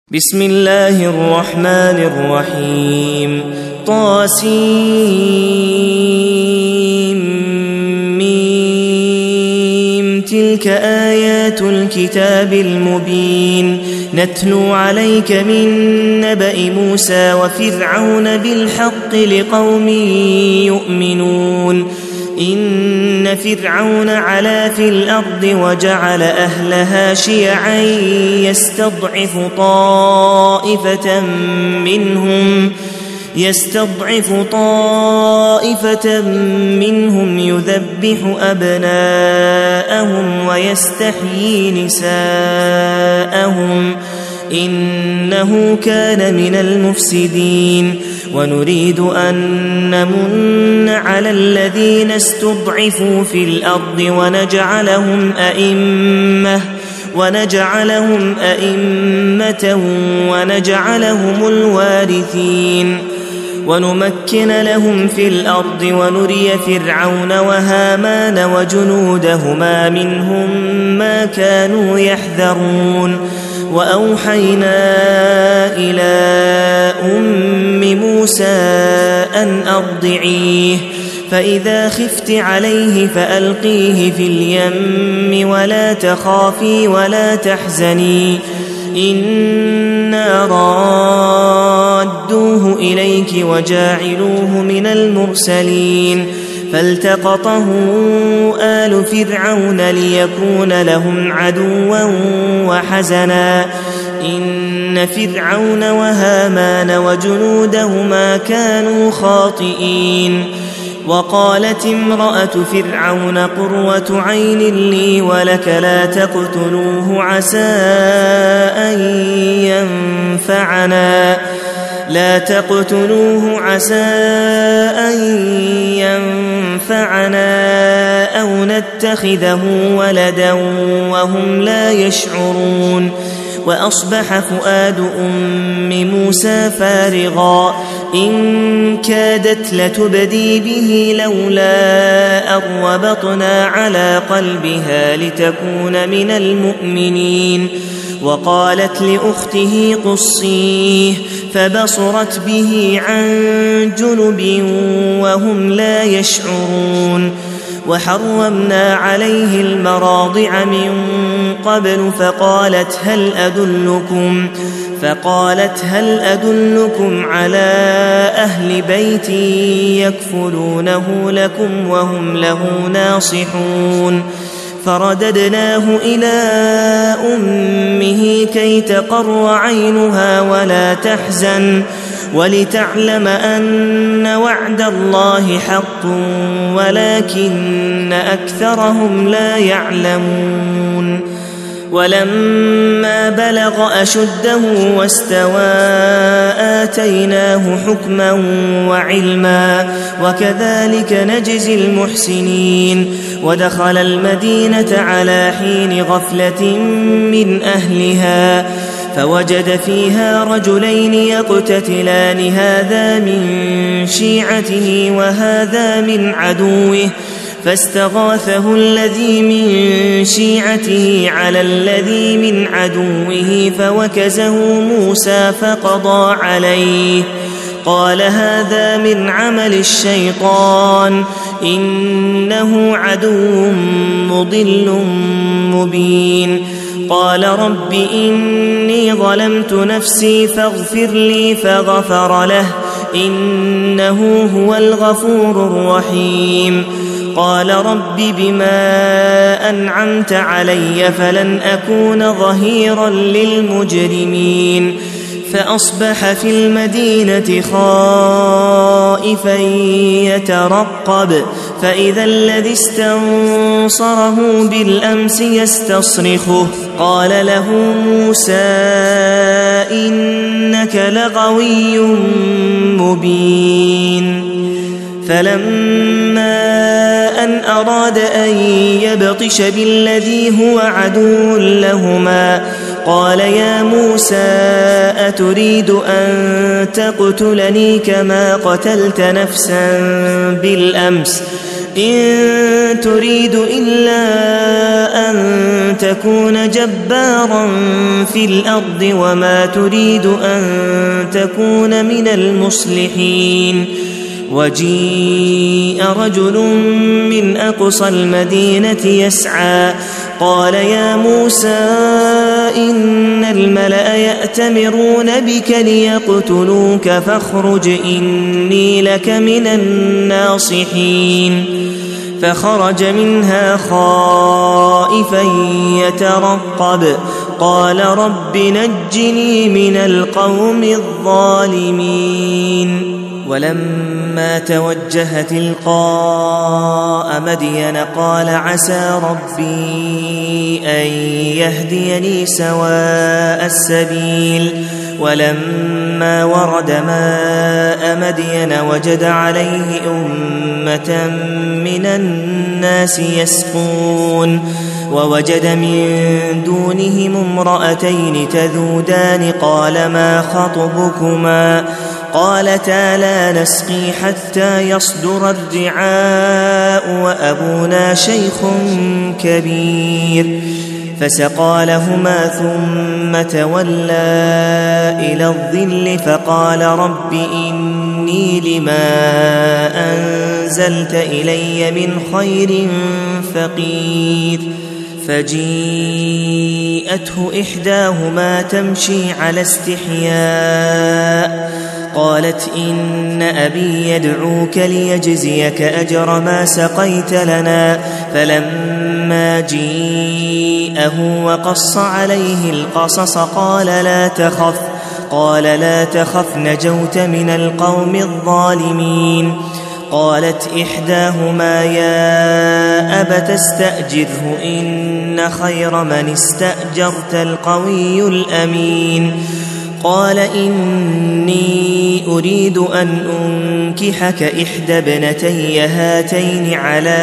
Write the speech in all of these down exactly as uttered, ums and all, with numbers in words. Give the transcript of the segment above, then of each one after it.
بسم الله الرحمن الرحيم طاسيم تلك آيات الكتاب المبين نتلو عليك من نبأ موسى وفرعون بالحق لقوم يؤمنون إن فرعون علا في الأرض وجعل أهلها شيعا يستضعف طائفة منهم يستضعف طائفة منهم يذبح أبناءهم ويستحيي نساءهم إنه كان من المفسدين ونريد أن نمن على الذين استضعفوا في الأرض ونجعلهم أئمة ونجعلهم أئمة ونجعلهم الوارثين ونمكن لهم في الأرض ونري فرعون وهامان وجنودهما منهم ما كانوا يحذرون وأوحينا إلى أم موسى أن أرضعيه فإذا خفت عليه فألقيه في اليم ولا تخافي ولا تحزني إنا رادوه إليك وجاعلوه من المرسلين فالتقطه آل فرعون ليكون لهم عدوا وحزنا إن فرعون وهامان وجنودهما كانوا خاطئين وقالت امرأة فرعون قرة عين لي ولك لا تقتلوه عسى أن ينفعنا لا تقتلوه عسى أن ينفعنا أو نتخذه ولدا وهم لا يشعرون وأصبح فؤاد أم موسى فارغا إن كادت لتبدي به لولا أن ربطنا على قلبها لتكون من المؤمنين وقالت لأخته قصيه فبصرت به عن جنب وهم لا يشعرون وحرمنا عليه المراضع من قبل فقالت هل أدلكم فقالت هل أدلكم على أهل بيت يكفلونه لكم وهم له ناصحون فرددناه إلى أمه كي تقر عينها ولا تحزن ولتعلم أن وعد الله حق ولكن أكثرهم لا يعلمون ولما بلغ أشده واستوى آتيناه حكما وعلما وكذلك نجزي المحسنين ودخل المدينة على حين غفلة من أهلها فوجد فيها رجلين يقتتلان هذا من شيعته وهذا من عدوه فاستغاثه الذي من شيعته على الذي من عدوه فوكزه موسى فقضى عليه قال هذا من عمل الشيطان إنه عدو مضل مبين قال رب إني ظلمت نفسي فاغفر لي فغفر له إنه هو الغفور الرحيم قال رب بما أنعمت علي فلن أكون ظهيرا للمجرمين فأصبح في المدينة خائفا يترقب فإذا الذي استنصره بالأمس يستصرخه قال له موسى إنك لغوي مبين فلما أن أراد أن يبطش بالذي هو عدو لهما قال يا موسى أتريد أن تقتلني كما قتلت نفسا بالأمس إن تريد إلا أن تكون جبارا في الأرض وما تريد أن تكون من المصلحين. وجيء رجل من أقصى المدينة يسعى قال يا موسى إن الملأ يأتمرون بك ليقتلوك فاخرج إني لك من الناصحين. فخرج منها خائفا يترقب قال رب نجني من القوم الظالمين. ولما توجه تلقاء مدين قال عسى ربي أن يهديني سواء السبيل. ولما ورد ماء مدين وجد عليه أمة من الناس يسقون ووجد من دونهم امرأتين تذودان قال ما خطبكما قالتا لا نسقي حتى يصدر الرعاء وأبونا شيخ كبير. فسقى لهما ثم تولى إلى الظل فقال رب إني لما أنزلت إلي من خير فقير. فجيءته إحداهما تمشي على استحياء قالت إن أبي يدعوك ليجزيك أجر ما سقيت لنا. فلما جيءه وقص عليه القصص قال لا تخف قال لا تخف نجوت من القوم الظالمين. قالت إحداهما يا أبت استأجره إن خير من استأجرت القوي الأمين. قال إني أريد أن أنكحك إحدى ابنتي هاتين على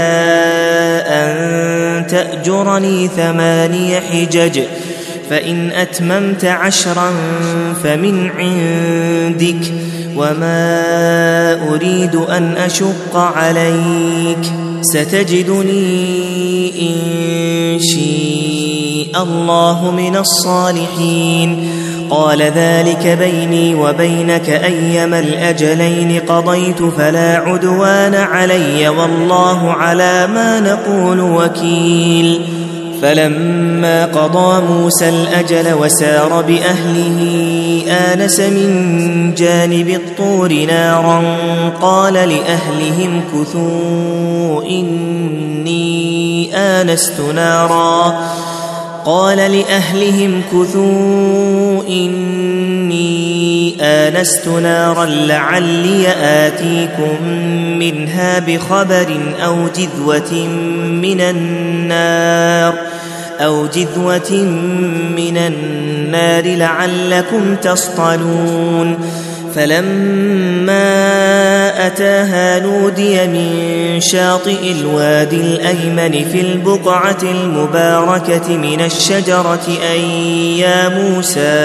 أن تأجرني ثماني حجج فإن أتممت عشرا فمن عندك وما أريد أن أشق عليك ستجدني إن شاء الله من الصالحين. قال ذلك بيني وبينك أيما الأجلين قضيت فلا عدوان علي والله على ما نقول وكيل. فلما قضى موسى الأجل وسار بأهله آنس من جانب الطور نارا قال لأهلهم كثوا إني آنست نارا قال لأهلهم كثوا إني آنست نارا لعلي آتيكم منها بخبر أو جذوة من النار أو جذوة من النار لعلكم تصطلون. فلما أتاها نودي من شاطئ الوادي الأيمن في البقعة المباركة من الشجرة أن يا موسى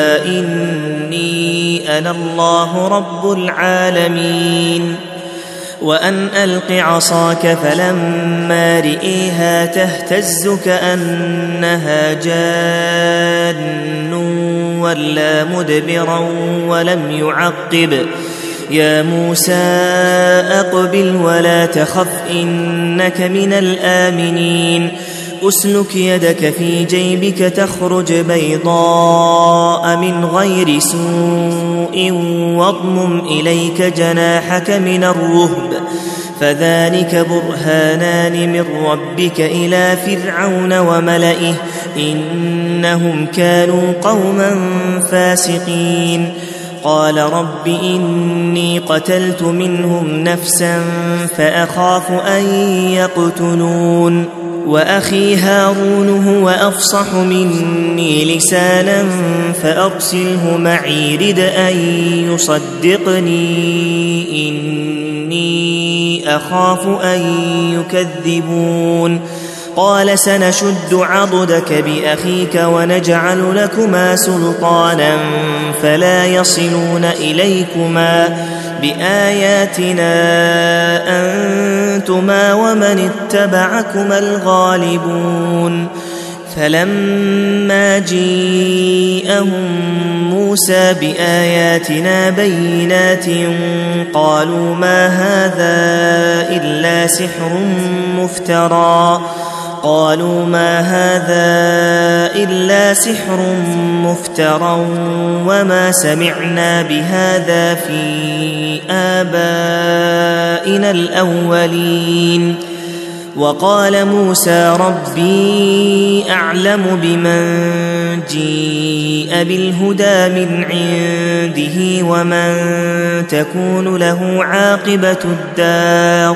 إني أنا الله رب العالمين وأن ألق عصاك. فلما رئيها تهتز كأنها جان ولا مدبرا ولم يعقب. يا موسى أقبل ولا تخف إنك من الآمنين. أسلك يدك في جيبك تخرج بيضاء من غير سوء واضمم إليك جناحك من الرهب فذلك برهانان من ربك إلى فرعون وملئه إنهم كانوا قوما فاسقين. قال رب إني قتلت منهم نفسا فأخاف أن يقتلون وأخي هارون هو أفصح مني لسانا فأرسله معي رد أن يصدقني إني أخاف أن يكذبون. قال سنشد عضدك بأخيك ونجعل لكما سلطانا فلا يصلون إليكما بآياتنا أنتما ومن اتبعكما الغالبون فلما جيءهم موسى بآياتنا بينات قالوا ما هذا إلا سحر مفترى قالوا ما هذا إلا سحر مفترى وما سمعنا بهذا في آبائنا الأولين وقال موسى ربي أعلم بمن جيء بالهدى من عنده ومن تكون له عاقبة الدار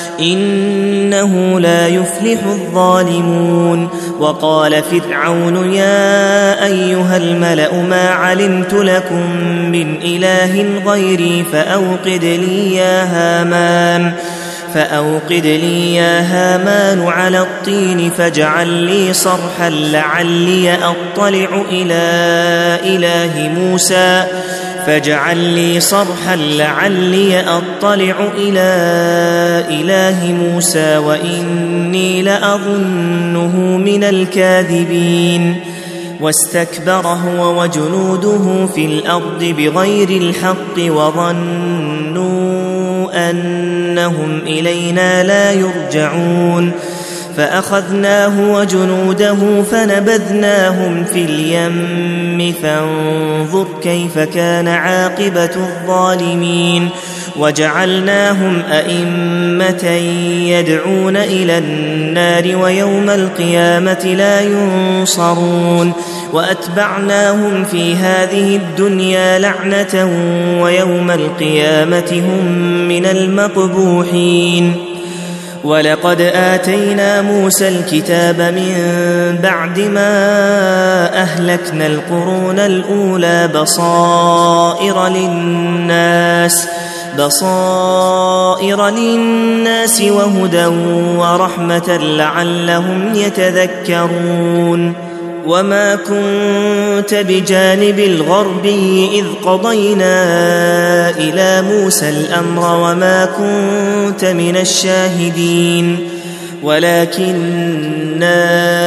إنه لا يفلح الظالمون وقال فرعون يا أيها الملأ ما علمت لكم من إله غيري فأوقد لي يا هامان فأوقد لي يا هامان على الطين فاجعل لي صرحا لعلي أطلع إلى إله موسى فاجعل لي صرحا لعلي أطلع إلى إله موسى وإني لأظنه من الكاذبين واستكبر هو وجنوده في الأرض بغير الحق وظنوا أنهم إلينا لا يرجعون فأخذناه وجنوده فنبذناهم في اليم فانظر كيف كان عاقبة الظالمين وجعلناهم أئمة يدعون إلى النار ويوم القيامة لا ينصرون وأتبعناهم في هذه الدنيا لعنة ويوم القيامة هم من المقبوحين ولقد آتينا موسى الكتاب من بعد ما أهلكنا القرون الأولى بصائر للناس بصائر للناس وهدى ورحمة لعلهم يتذكرون وما كنت بجانب الغربي إذ قضينا إلى موسى الأمر وما كنت من الشاهدين ولكننا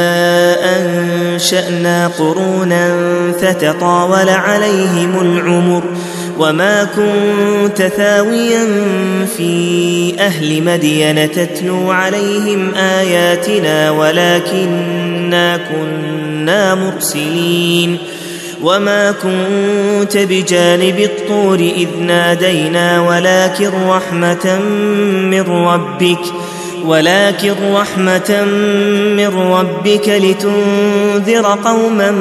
أنشأنا قرونا فتطاول عليهم العمر وما كنت ثاويا في أهل مدين تتلو عليهم آياتنا ولكننا كنا مرسلين وما كنت بجانب الطور إذ نادينا ولكن رحمة من ربك ولكن رحمة من ربك لتنذر قوما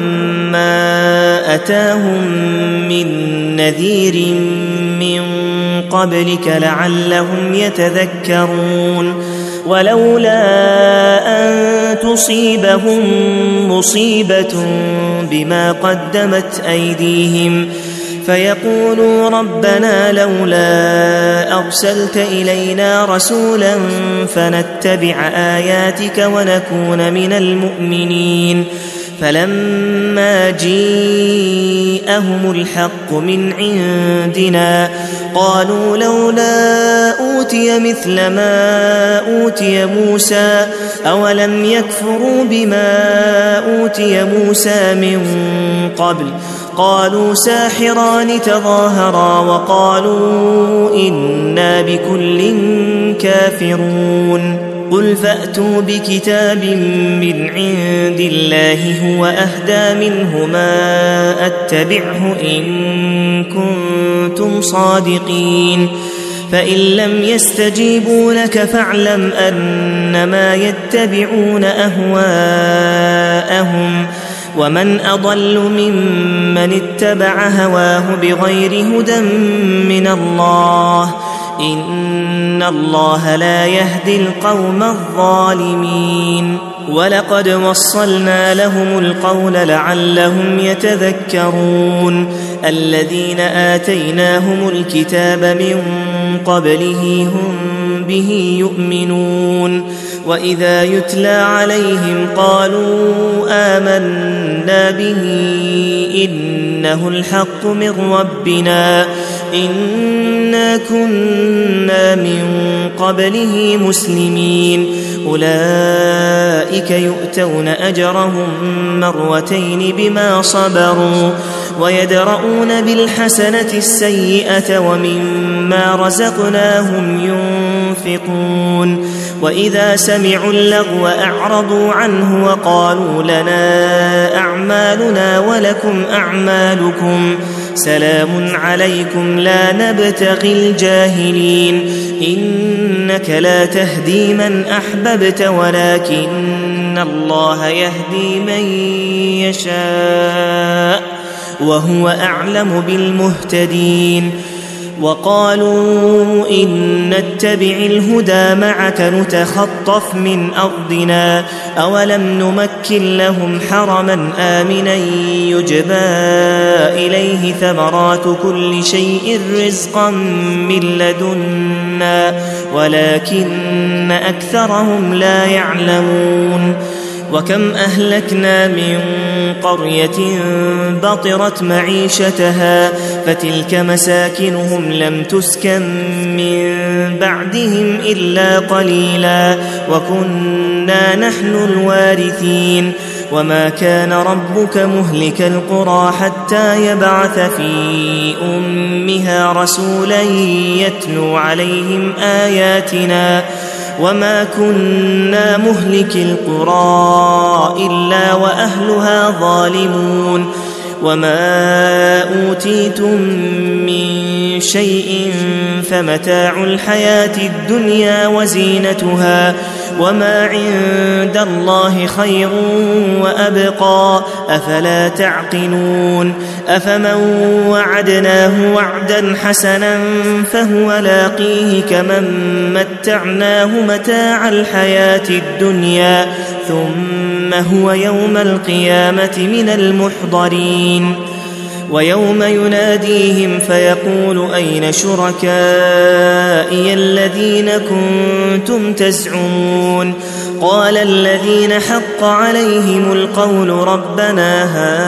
ما أتاهم من نذير من قبلك لعلهم يتذكرون ولولا أن تصيبهم مصيبة بما قدمت أيديهم فيقولوا ربنا لولا أرسلت إلينا رسولا فنتبع آياتك ونكون من المؤمنين فلما جيءهم الحق من عندنا قالوا لولا أوتي مثل ما أوتي موسى أولم يكفروا بما أوتي موسى من قبل قالوا ساحران تظاهرا وقالوا إنا بكل كافرون قل فأتوا بكتاب من عند الله هو أهدى منهما أتبعه إن كنتم صادقين فإن لم يستجيبوا لك فاعلم أنما يتبعون أهواءهم ومن أضل ممن اتبع هواه بغير هدى من الله إن الله لا يهدي القوم الظالمين ولقد وصلنا لهم القول لعلهم يتذكرون الذين آتيناهم الكتاب من قبله هم به يؤمنون وإذا يتلى عليهم قالوا آمنا به إنه الحق من ربنا إنا كنا من قبله مسلمين أولئك يؤتون أجرهم مرتين بما صبروا ويدرؤون بالحسنة السيئة ومما رزقناهم ينفقون وإذا سمعوا اللغو أعرضوا عنه وقالوا لنا أعمالنا ولكم أعمالكم سلام عليكم لا نبتغي الجاهلين إنك لا تهدي من أحببت ولكن الله يهدي من يشاء وهو أعلم بالمهتدين وقالوا إن نتبع الهدى معك نتخطف من أرضنا أولم نمكن لهم حرما آمنا يجبى إليه ثمرات كل شيء رزقا من لدنا ولكن أكثرهم لا يعلمون وكم أهلكنا من قرية بطرت معيشتها فتلك مساكنهم لم تسكن من بعدهم إلا قليلا وكنا نحن الوارثين وما كان ربك مهلك القرى حتى يبعث في أمها رسولا يتلو عليهم آياتنا وما كنا مهلك القرى إلا وأهلها ظالمون وما أوتيتم من شيء فمتاع الحياة الدنيا وزينتها وما عند الله خير وأبقى أفلا تعقلون أفمن وعدناه وعدا حسنا فهو لاقيه كمن متعناه متاع الحياة الدنيا ثم هو يوم القيامة من المحضرين ويوم يناديهم فيقول أين شركائي الذين كنتم تزعمون قال الذين حق عليهم القول ربنا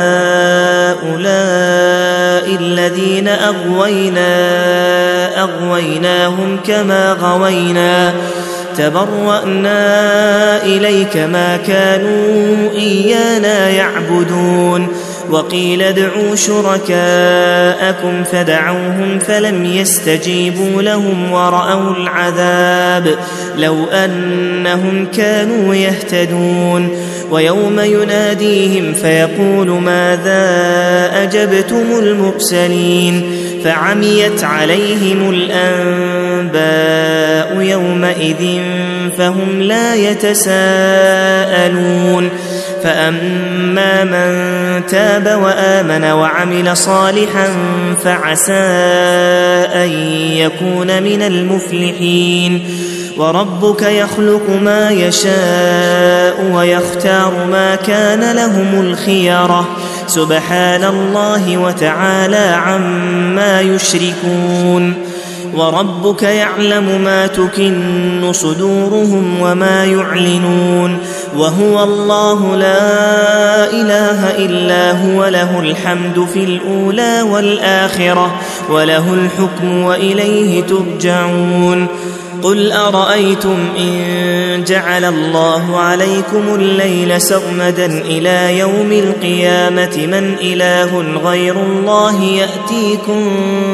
هؤلاء الذين أغوينا أغويناهم كما غوينا تبرأنا إليك ما كانوا إيانا يعبدون وقيل ادعوا شركاءكم فدعوهم فلم يستجيبوا لهم ورأوا العذاب لو أنهم كانوا يهتدون ويوم يناديهم فيقول ماذا أجبتم المرسلين فعميت عليهم الأنباء يومئذ فهم لا يتساءلون فأما من تاب وآمن وعمل صالحا فعسى أن يكون من المفلحين وربك يخلق ما يشاء ويختار ما كان لهم الخيرة سبحان الله وتعالى عما يشركون وربك يعلم ما تكن صدورهم وما يعلنون وهو الله لا إله إلا هو له الحمد في الأولى والآخرة وله الحكم وإليه ترجعون قل أرأيتم إن جعل الله عليكم الليل سرمدا إلى يوم القيامة من إله غير الله يأتيكم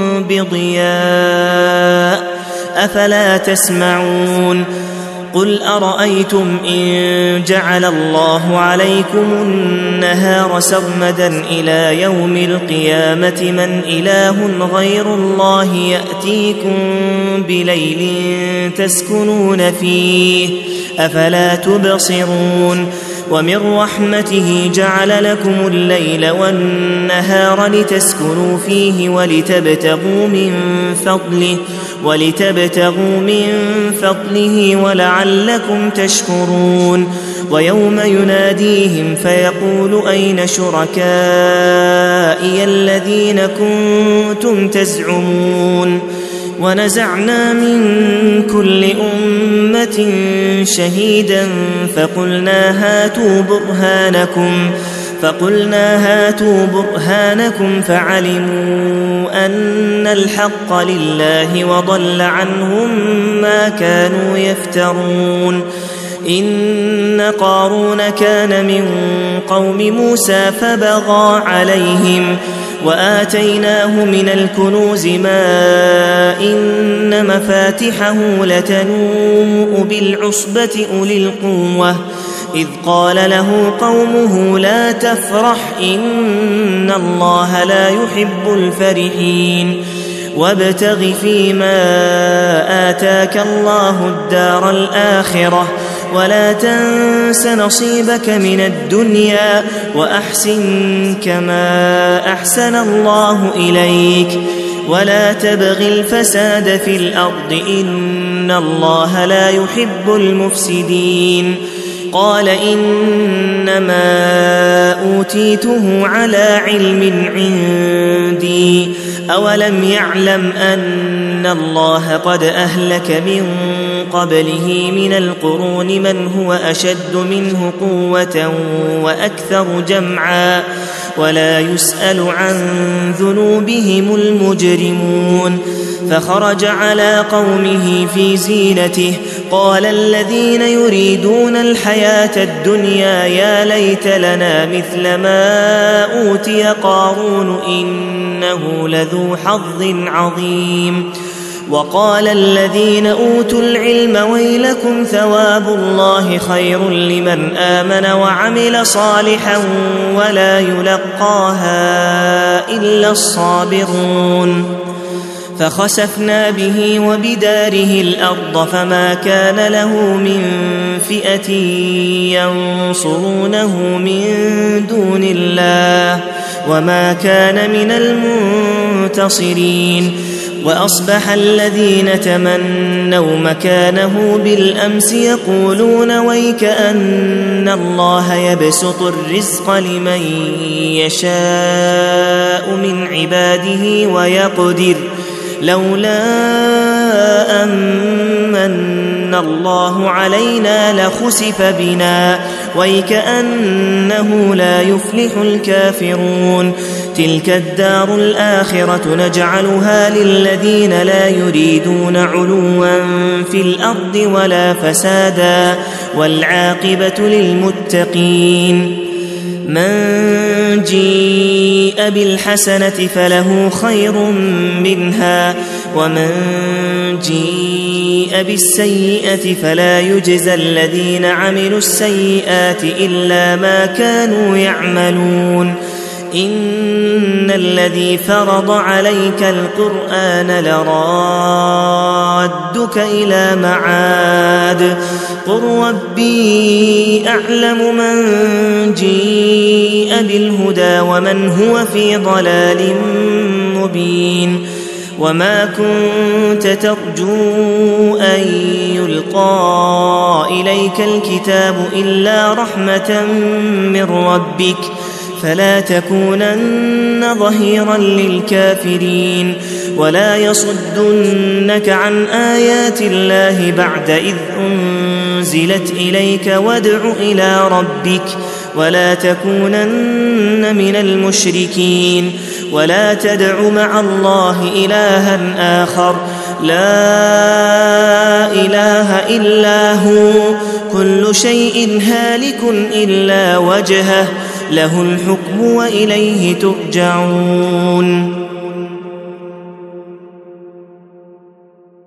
بضياء أفلا تسمعون قل أرأيتم إن جعل الله عليكم النهار سرمدا إلى يوم القيامة من إله غير الله يأتيكم بليل تسكنون فيه أفلا تبصرون ومن رحمته جعل لكم الليل والنهار لتسكنوا فيه ولتبتغوا من فضله ولتبتغوا من فضله ولعلكم تشكرون ويوم يناديهم فيقول أين شركائي الذين كنتم تزعمون ونزعنا من كل أمة شهيدا فقلنا هاتوا برهانكم فقلنا هاتوا برهانكم فعلموا أن الحق لله وضل عنهم ما كانوا يفترون. إن قارون كان من قوم موسى فبغى عليهم وآتيناه من الكنوز ما إن مفاتحه لتنوء بالعصبة أولي القوة إذ قال له قومه لا تفرح إن الله لا يحب الفرحين وابتغ فيما آتاك الله الدار الآخرة ولا تنس نصيبك من الدنيا وأحسن كما أحسن الله إليك ولا تبغ الفساد في الأرض إن الله لا يحب المفسدين. قال إنما أوتيته على علم عندي أولم يعلم أن الله قد أهلك من قبله من القرون من هو أشد منه قوة وأكثر جمعا ولا يسأل عن ذنوبهم المجرمون. فخرج على قومه في زينته قال الذين يريدون الحياة الدنيا يا ليت لنا مثل ما أوتي قارون إنه لذو حظ عظيم. وقال الذين أوتوا العلم ويلكم ثواب الله خير لمن آمن وعمل صالحا ولا يلقاها إلا الصابرون. فخسفنا به وبداره الأرض فما كان له من فئة ينصرونه من دون الله وما كان من المنتصرين. وأصبح الذين تمنوا مكانه بالأمس يقولون ويكأن الله يبسط الرزق لمن يشاء من عباده ويقدر لولا أمن الله علينا لخسف بنا ويكأنه لا يفلح الكافرون. تلك الدار الآخرة نجعلها للذين لا يريدون علوا في الأرض ولا فسادا والعاقبة للمتقين. من جيء بالحسنة فله خير منها ومن جيء بالسيئة فلا يجزى الذين عملوا السيئات إلا ما كانوا يعملون. إن الذي فرض عليك القرآن لرادك إلى معاد قل ربي أعلم من جيء بالهدى ومن هو في ضلال مبين. وما كنت ترجو أن يلقى إليك الكتاب إلا رحمة من ربك فلا تكونن ظهيرا للكافرين ولا يصدنك عن آيات الله بعد إذ أنزلت إليك وادع إلى ربك ولا تكونن من المشركين ولا تدع مع الله إلها آخر لا إله إلا هو كل شيء هالك إلا وجهه له الحكم وإليه ترجعون.